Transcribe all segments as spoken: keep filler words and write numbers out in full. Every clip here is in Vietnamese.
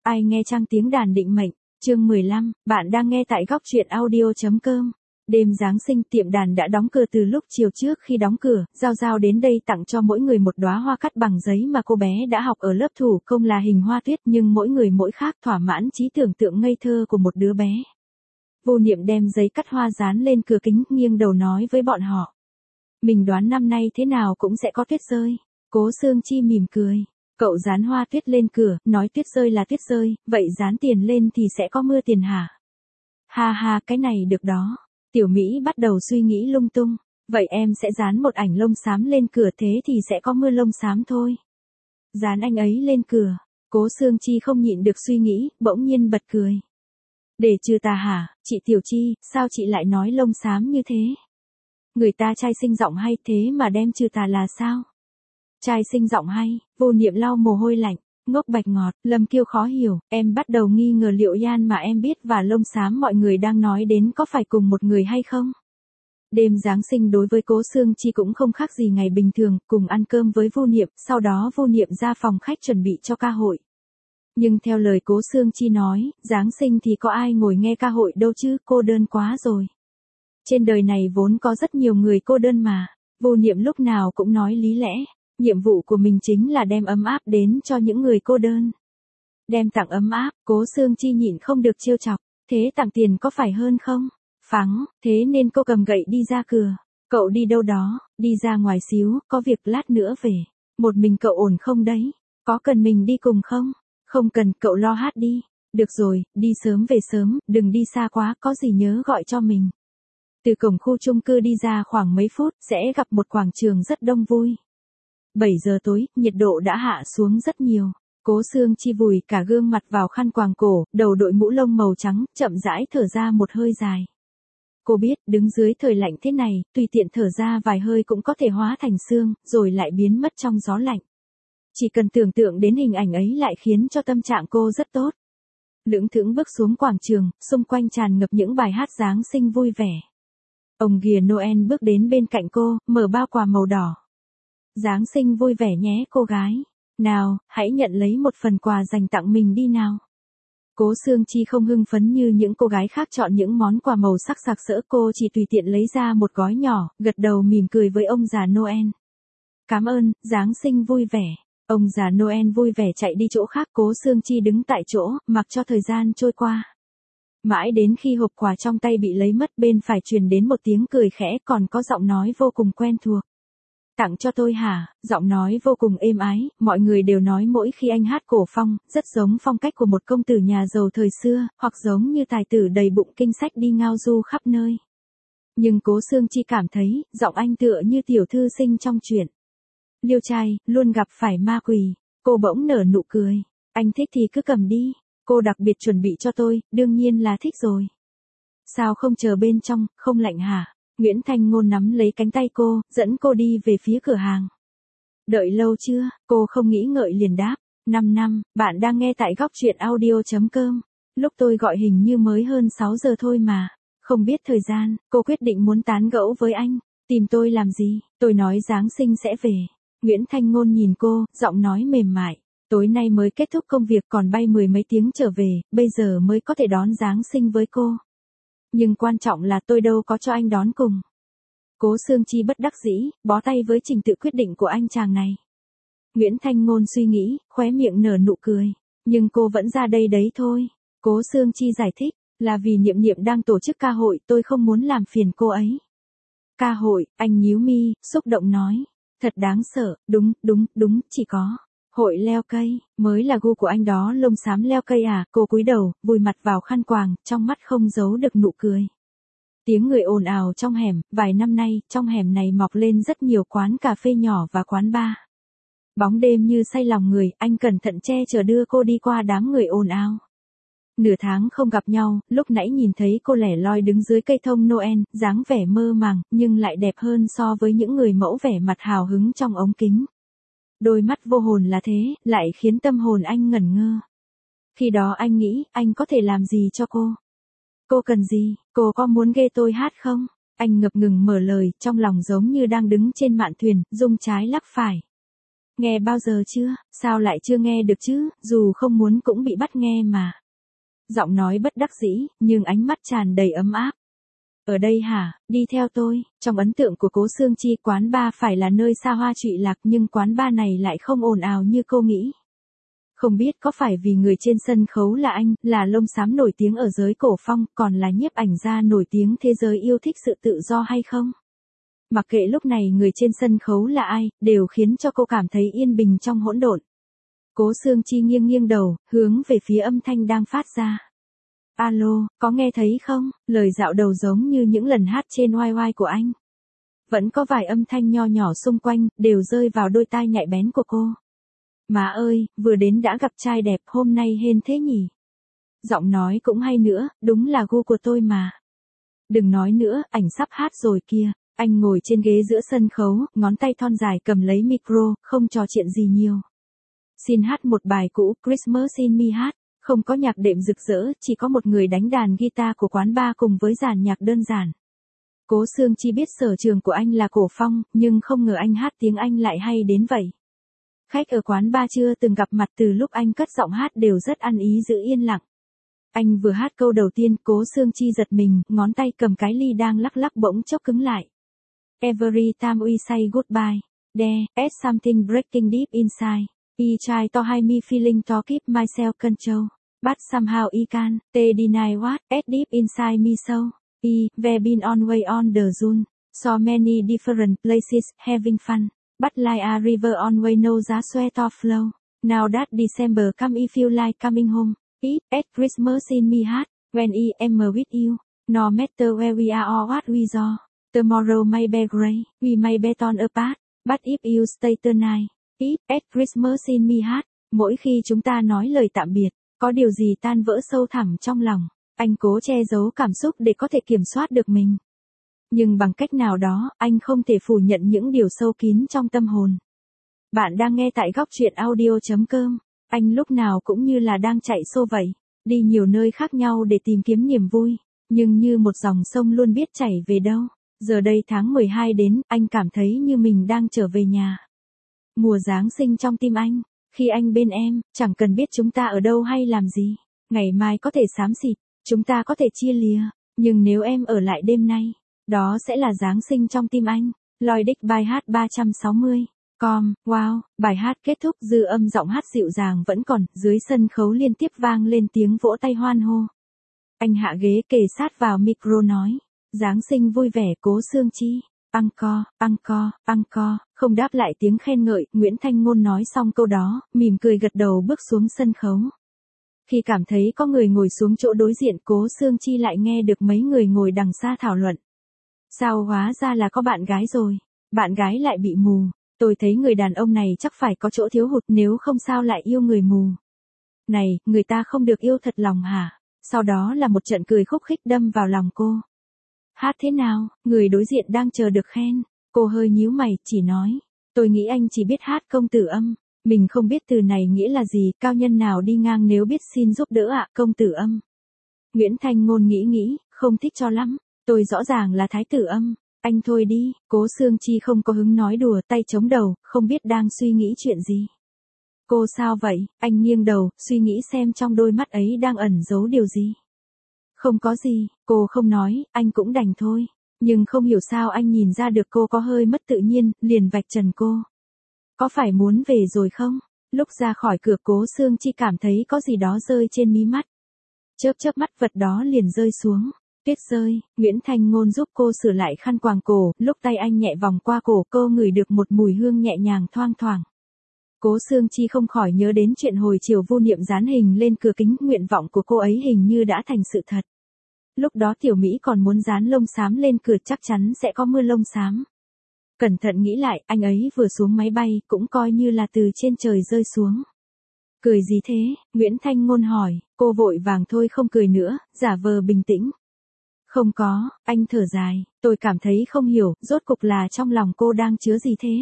Ai nghe trang tiếng đàn định mệnh, chương mười lăm, bạn đang nghe tại góc truyện audio.com. Đêm Giáng sinh tiệm đàn đã đóng cửa từ lúc chiều trước. Khi đóng cửa, Giao Giao đến đây tặng cho mỗi người một đóa hoa cắt bằng giấy mà cô bé đã học ở lớp thủ công là hình hoa tuyết, nhưng mỗi người mỗi khác, thỏa mãn trí tưởng tượng ngây thơ của một đứa bé. Vô Niệm đem giấy cắt hoa dán lên cửa kính, nghiêng đầu nói với bọn họ. Mình đoán năm nay thế nào cũng sẽ có tuyết rơi. Cố Sương Chi mỉm cười. Cậu dán hoa tuyết lên cửa, nói tuyết rơi là tuyết rơi, vậy dán tiền lên thì sẽ có mưa tiền hả? Ha ha, cái này được đó. Tiểu Mỹ bắt đầu suy nghĩ lung tung. Vậy em sẽ dán một ảnh lông xám lên cửa, thế thì sẽ có mưa lông xám thôi. Dán anh ấy lên cửa. Cố Sương Chi không nhịn được suy nghĩ, bỗng nhiên bật cười. Để trừ tà hả, chị Tiểu Chi, sao chị lại nói lông xám như thế? Người ta trai sinh giọng hay thế mà đem trừ tà là sao? Trai sinh giọng hay, Vô Niệm lau mồ hôi lạnh, ngốc bạch ngọt, Lâm Kiêu khó hiểu, em bắt đầu nghi ngờ liệu Yan mà em biết và lông xám mọi người đang nói đến có phải cùng một người hay không? Đêm Giáng sinh đối với Cố Sương Chi cũng không khác gì ngày bình thường, cùng ăn cơm với Vô Niệm, sau đó Vô Niệm ra phòng khách chuẩn bị cho ca hội. Nhưng theo lời Cố Sương Chi nói, Giáng sinh thì có ai ngồi nghe ca hội đâu chứ, cô đơn quá rồi. Trên đời này vốn có rất nhiều người cô đơn mà. Vô Niệm lúc nào cũng nói lý lẽ. Nhiệm vụ của mình chính là đem ấm áp đến cho những người cô đơn. Đem tặng ấm áp, Cố Sương Chi nhịn không được trêu chọc. Thế tặng tiền có phải hơn không? Phắng, thế nên cô cầm gậy đi ra cửa. Cậu đi đâu đó, đi ra ngoài xíu, có việc lát nữa về. Một mình cậu ổn không đấy? Có cần mình đi cùng không? Không cần, cậu lo hát đi. Được rồi, đi sớm về sớm, đừng đi xa quá, có gì nhớ gọi cho mình. Từ cổng khu chung cư đi ra khoảng mấy phút, sẽ gặp một quảng trường rất đông vui. bảy giờ tối, nhiệt độ đã hạ xuống rất nhiều. Cố Sương Chi vùi cả gương mặt vào khăn quàng cổ, đầu đội mũ lông màu trắng, chậm rãi thở ra một hơi dài. Cô biết, đứng dưới thời lạnh thế này, tùy tiện thở ra vài hơi cũng có thể hóa thành sương, rồi lại biến mất trong gió lạnh. Chỉ cần tưởng tượng đến hình ảnh ấy lại khiến cho tâm trạng cô rất tốt. Lững thững bước xuống quảng trường, xung quanh tràn ngập những bài hát Giáng sinh vui vẻ. Ông ghìa Noel bước đến bên cạnh cô, mở bao quà màu đỏ. Giáng sinh vui vẻ nhé cô gái. Nào, hãy nhận lấy một phần quà dành tặng mình đi nào. Cố Sương Chi không hưng phấn như những cô gái khác chọn những món quà màu sắc sặc sỡ, cô chỉ tùy tiện lấy ra một gói nhỏ, gật đầu mỉm cười với ông già Noel. Cảm ơn, Giáng sinh vui vẻ. Ông già Noel vui vẻ chạy đi chỗ khác, Cố Sương Chi đứng tại chỗ, mặc cho thời gian trôi qua. Mãi đến khi hộp quà trong tay bị lấy mất, bên phải truyền đến một tiếng cười khẽ, còn có giọng nói vô cùng quen thuộc. Tặng cho tôi hả? Giọng nói vô cùng êm ái, mọi người đều nói mỗi khi anh hát cổ phong, rất giống phong cách của một công tử nhà giàu thời xưa, hoặc giống như tài tử đầy bụng kinh sách đi ngao du khắp nơi. Nhưng Cố Sương Chi cảm thấy, giọng anh tựa như tiểu thư sinh trong truyện Liêu Trai, luôn gặp phải ma quỷ. Cô bỗng nở nụ cười. Anh thích thì cứ cầm đi. Cô đặc biệt chuẩn bị cho tôi, đương nhiên là thích rồi. Sao không chờ bên trong, không lạnh hả? Nguyễn Thanh Ngôn nắm lấy cánh tay cô, dẫn cô đi về phía cửa hàng. Đợi lâu chưa? Cô không nghĩ ngợi liền đáp. năm năm, bạn đang nghe tại góc truyện audio.com. Lúc tôi gọi hình như mới hơn sáu giờ thôi mà. Không biết thời gian, cô quyết định muốn tán gẫu với anh. Tìm tôi làm gì? Tôi nói Giáng sinh sẽ về. Nguyễn Thanh Ngôn nhìn cô, giọng nói mềm mại. Tối nay mới kết thúc công việc, còn bay mười mấy tiếng trở về, bây giờ mới có thể đón Giáng sinh với cô. Nhưng quan trọng là tôi đâu có cho anh đón cùng. Cố Sương Chi bất đắc dĩ, bó tay với trình tự quyết định của anh chàng này. Nguyễn Thanh Ngôn suy nghĩ, khóe miệng nở nụ cười. Nhưng cô vẫn ra đây đấy thôi. Cố Sương Chi giải thích, là vì Niệm Niệm đang tổ chức ca hội, tôi không muốn làm phiền cô ấy. Ca hội, anh nhíu mi, xúc động nói. Thật đáng sợ, đúng, đúng, đúng, chỉ có. Hội leo cây, mới là gu của anh đó, lông xám leo cây à? Cô cúi đầu, vùi mặt vào khăn quàng, trong mắt không giấu được nụ cười. Tiếng người ồn ào trong hẻm, vài năm nay, trong hẻm này mọc lên rất nhiều quán cà phê nhỏ và quán bar. Bóng đêm như say lòng người, anh cẩn thận che chở đưa cô đi qua đám người ồn ào. Nửa tháng không gặp nhau, lúc nãy nhìn thấy cô lẻ loi đứng dưới cây thông Noel, dáng vẻ mơ màng, nhưng lại đẹp hơn so với những người mẫu vẻ mặt hào hứng trong ống kính. Đôi mắt vô hồn là thế, lại khiến tâm hồn anh ngẩn ngơ. Khi đó anh nghĩ, anh có thể làm gì cho cô? Cô cần gì? Cô có muốn ghê tôi hát không? Anh ngập ngừng mở lời, trong lòng giống như đang đứng trên mạn thuyền, rung trái lắc phải. Nghe bao giờ chưa, sao lại chưa nghe được chứ, dù không muốn cũng bị bắt nghe mà. Giọng nói bất đắc dĩ, nhưng ánh mắt tràn đầy ấm áp. Ở đây hả, đi theo tôi, trong ấn tượng của Cố Xương Chi quán bar phải là nơi xa hoa trụy lạc nhưng quán bar này lại không ồn ào như cô nghĩ. Không biết có phải vì người trên sân khấu là anh, là lông xám nổi tiếng ở giới cổ phong, còn là nhiếp ảnh gia nổi tiếng thế giới yêu thích sự tự do hay không? Mặc kệ lúc này người trên sân khấu là ai, đều khiến cho cô cảm thấy yên bình trong hỗn độn. Cố Xương Chi nghiêng nghiêng đầu, hướng về phía âm thanh đang phát ra. Alo, có nghe thấy không? Lời dạo đầu giống như những lần hát trên oai oai của anh. Vẫn có vài âm thanh nho nhỏ xung quanh, đều rơi vào đôi tai nhạy bén của cô. Má ơi, vừa đến đã gặp trai đẹp, hôm nay hên thế nhỉ? Giọng nói cũng hay nữa, đúng là gu của tôi mà. Đừng nói nữa, ảnh sắp hát rồi kìa. Anh ngồi trên ghế giữa sân khấu, ngón tay thon dài cầm lấy micro, không trò chuyện gì nhiều. Xin hát một bài cũ, Christmas in Me hát. Không có nhạc đệm rực rỡ, chỉ có một người đánh đàn guitar của quán bar cùng với dàn nhạc đơn giản. Cố Xương Chi biết sở trường của anh là cổ phong, nhưng không ngờ anh hát tiếng Anh lại hay đến vậy. Khách ở quán bar chưa từng gặp mặt từ lúc anh cất giọng hát đều rất ăn ý giữ yên lặng. Anh vừa hát câu đầu tiên, Cố Xương Chi giật mình, ngón tay cầm cái ly đang lắc lắc bỗng chốc cứng lại. Every time we say goodbye, there, is something breaking deep inside. I try to hide me feeling to keep myself control. But somehow I can't, they deny what, is deep inside me so. I, we've been on way on the zone. So many different places, having fun. But like a river on way no giá sweat to flow. Now that December come I feel like coming home. It, at Christmas in me heart, when I am with you. No matter where we are or what we are. Tomorrow may be gray, we may be torn apart. But if you stay tonight. It, at Christmas in me heart. Mỗi khi chúng ta nói lời tạm biệt, có điều gì tan vỡ sâu thẳm trong lòng. Anh cố che giấu cảm xúc để có thể kiểm soát được mình. Nhưng bằng cách nào đó, anh không thể phủ nhận những điều sâu kín trong tâm hồn. Bạn đang nghe tại góc truyện audio chấm com. Anh lúc nào cũng như là đang chạy xô vậy, đi nhiều nơi khác nhau để tìm kiếm niềm vui, nhưng như một dòng sông luôn biết chảy về đâu. Giờ đây tháng mười hai đến, anh cảm thấy như mình đang trở về nhà. Mùa Giáng sinh trong tim anh, khi anh bên em, chẳng cần biết chúng ta ở đâu hay làm gì. Ngày mai có thể xám xịt, chúng ta có thể chia lìa, nhưng nếu em ở lại đêm nay, đó sẽ là Giáng sinh trong tim anh. Lloyd Dick bài hát ba trăm sáu mươi. Com, wow, bài hát kết thúc dư âm giọng hát dịu dàng vẫn còn, dưới sân khấu liên tiếp vang lên tiếng vỗ tay hoan hô. Anh hạ ghế kề sát vào micro nói, Giáng sinh vui vẻ Cố Xương Chi. Encore, encore, encore, không đáp lại tiếng khen ngợi, Nguyễn Thanh Ngôn nói xong câu đó, mỉm cười gật đầu bước xuống sân khấu. Khi cảm thấy có người ngồi xuống chỗ đối diện, Cố Xương Chi lại nghe được mấy người ngồi đằng xa thảo luận. Sao hóa ra là có bạn gái rồi, bạn gái lại bị mù, tôi thấy người đàn ông này chắc phải có chỗ thiếu hụt nếu không sao lại yêu người mù. Này, người ta không được yêu thật lòng hả? Sau đó là một trận cười khúc khích đâm vào lòng cô. Hát thế nào, người đối diện đang chờ được khen, cô hơi nhíu mày, chỉ nói, tôi nghĩ anh chỉ biết hát công tử âm, mình không biết từ này nghĩa là gì, cao nhân nào đi ngang nếu biết xin giúp đỡ ạ, công tử âm. Nguyễn Thanh Ngôn nghĩ nghĩ, không thích cho lắm, tôi rõ ràng là thái tử âm, anh thôi đi, Cố Xương Chi không có hứng nói đùa, tay chống đầu, không biết đang suy nghĩ chuyện gì. Cô sao vậy, anh nghiêng đầu, suy nghĩ xem trong đôi mắt ấy đang ẩn giấu điều gì. Không có gì, cô không nói, anh cũng đành thôi. Nhưng không hiểu sao anh nhìn ra được cô có hơi mất tự nhiên, liền vạch trần cô. Có phải muốn về rồi không? Lúc ra khỏi cửa, Cố Xương Chi cảm thấy có gì đó rơi trên mí mắt. Chớp chớp mắt, vật đó liền rơi xuống. Tuyết rơi, Nguyễn Thanh Ngôn giúp cô sửa lại khăn quàng cổ, lúc tay anh nhẹ vòng qua cổ, cô ngửi được một mùi hương nhẹ nhàng thoang thoảng. Cố Xương Chi không khỏi nhớ đến chuyện hồi chiều Vu Niệm dán hình lên cửa kính, nguyện vọng của cô ấy hình như đã thành sự thật. Lúc đó Tiểu Mỹ còn muốn dán lông xám lên cửa, chắc chắn sẽ có mưa lông xám. Cẩn thận nghĩ lại, anh ấy vừa xuống máy bay, cũng coi như là từ trên trời rơi xuống. Cười gì thế? Nguyễn Thanh Ngôn hỏi, cô vội vàng thôi không cười nữa, giả vờ bình tĩnh. Không có, anh thở dài, tôi cảm thấy không hiểu, rốt cục là trong lòng cô đang chứa gì thế?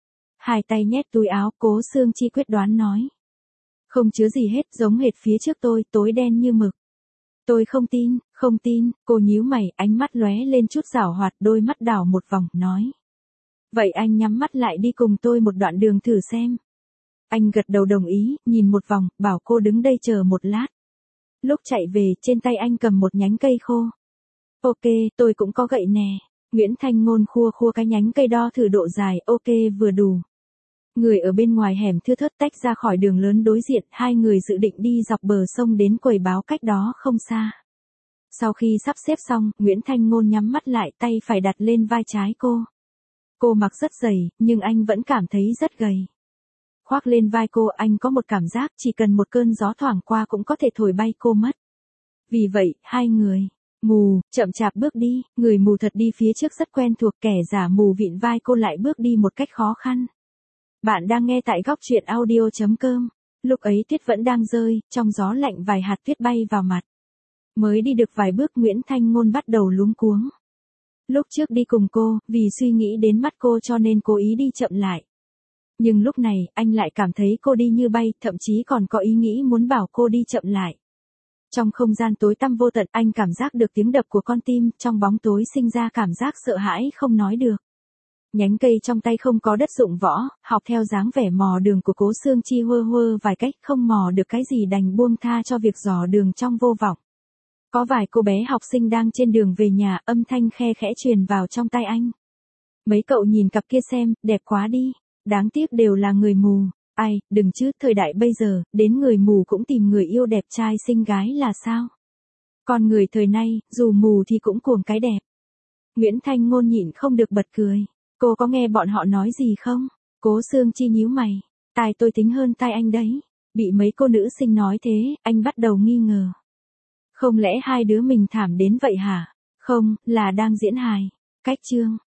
Hai tay nhét túi áo, Cố Xương Chi quyết đoán nói. Không chứa gì hết, giống hệt phía trước tôi, tối đen như mực. Tôi không tin, không tin, cô nhíu mày, ánh mắt lóe lên chút giảo hoạt, đôi mắt đảo một vòng, nói. Vậy anh nhắm mắt lại đi cùng tôi một đoạn đường thử xem. Anh gật đầu đồng ý, nhìn một vòng, bảo cô đứng đây chờ một lát. Lúc chạy về, trên tay anh cầm một nhánh cây khô. Ok, tôi cũng có gậy nè. Nguyễn Thanh Ngôn khua khua cái nhánh cây đo thử độ dài, ok vừa đủ. Người ở bên ngoài hẻm thưa thớt tách ra khỏi đường lớn đối diện, hai người dự định đi dọc bờ sông đến quầy báo cách đó không xa. Sau khi sắp xếp xong, Nguyễn Thanh Ngôn nhắm mắt lại, tay phải đặt lên vai trái cô. Cô mặc rất dày, nhưng anh vẫn cảm thấy rất gầy. Khoác lên vai cô, anh có một cảm giác chỉ cần một cơn gió thoảng qua cũng có thể thổi bay cô mất. Vì vậy, hai người mù, chậm chạp bước đi, người mù thật đi phía trước rất quen thuộc, kẻ giả mù vịn vai cô lại bước đi một cách khó khăn. Bạn đang nghe tại góc truyện audio chấm com. Lúc ấy tuyết vẫn đang rơi, trong gió lạnh vài hạt tuyết bay vào mặt. Mới đi được vài bước Nguyễn Thanh Ngôn bắt đầu luống cuống. Lúc trước đi cùng cô, vì suy nghĩ đến mắt cô cho nên cố ý đi chậm lại. Nhưng lúc này, anh lại cảm thấy cô đi như bay, thậm chí còn có ý nghĩ muốn bảo cô đi chậm lại. Trong không gian tối tăm vô tận, anh cảm giác được tiếng đập của con tim, trong bóng tối sinh ra cảm giác sợ hãi không nói được. Nhánh cây trong tay không có đất dụng võ, học theo dáng vẻ mò đường của Cố Xương Chi hơ hơ vài cách, không mò được cái gì đành buông tha cho việc dò đường trong vô vọng. Có vài cô bé học sinh đang trên đường về nhà, âm thanh khe khẽ truyền vào trong tai anh. Mấy cậu nhìn cặp kia xem, đẹp quá đi. Đáng tiếc đều là người mù. Ai, đừng chứ, thời đại bây giờ, đến người mù cũng tìm người yêu đẹp trai xinh gái là sao? Con người thời nay, dù mù thì cũng cuồng cái đẹp. Nguyễn Thanh Ngôn nhịn không được bật cười. Cô có nghe bọn họ nói gì không? Cố Xương Chi nhíu mày. Tai tôi tính hơn tai anh đấy. Bị mấy cô nữ sinh nói thế, anh bắt đầu nghi ngờ. Không lẽ hai đứa mình thảm đến vậy hả? Không, là đang diễn hài. Cách chương.